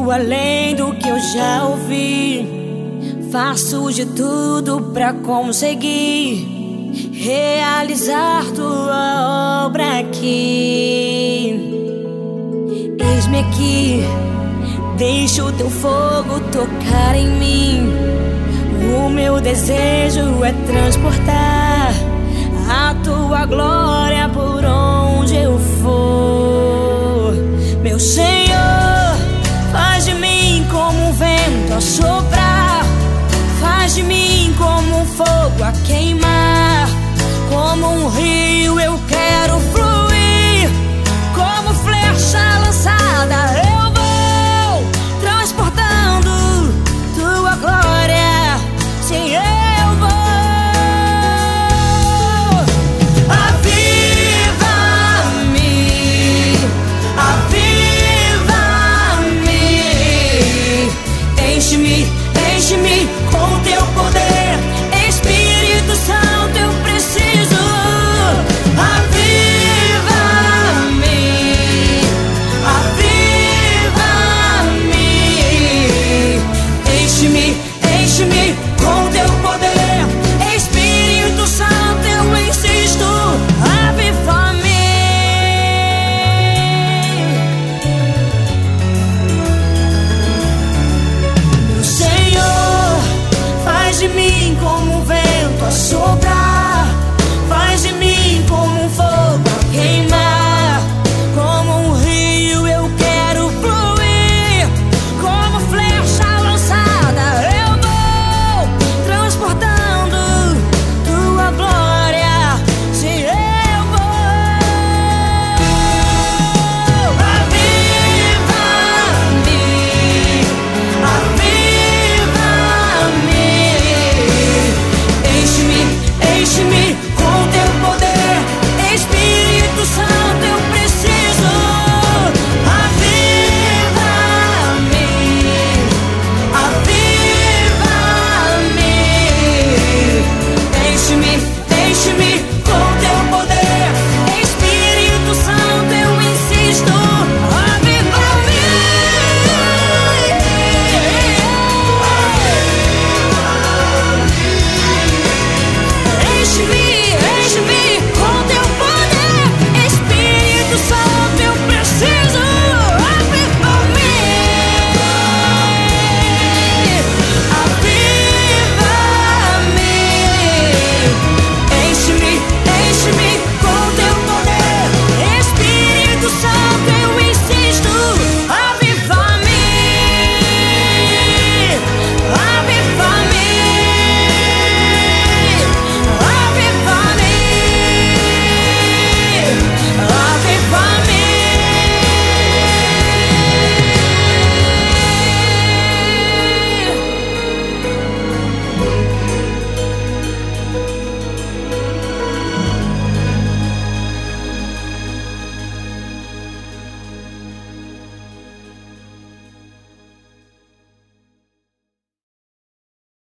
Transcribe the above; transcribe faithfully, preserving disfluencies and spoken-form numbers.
muito além do que eu já ouvi. Faço de tudo pra conseguir realizar tua obra aqui. Eis-me aqui, deixa o teu fogo tocar em mim. O meu desejo é transportar a tua glória por onde eu for. Meu Senhor, faz de mim como um vento a soprar, faz de mim como um fogo a queimar. Como um rio eu quero fluir, como flecha lançada eu vou, transportando tua glória. Sim, eu vou. Aviva-me, aviva-me, enche-me, enche-me com teu poder, Espírito Santo, eu preciso. Aviva-me, aviva-me, enche-me, enche-me com teu poder, Espírito Santo, eu insisto. Aviva-me. Meu Senhor, faz de mim como um vento a soprar, faz de mim como um fogo a queimar. Como um rio eu quero fluir, como flecha lançada eu vou, transportando tua glória. Sim, eu vou. Aviva-me, aviva-me, enche-me, enche-me com teu poder, Espírito Santo, eu preciso. Aviva-me, aviva-me, enche-me, enche-me com teu poder, Espírito Santo, eu insisto.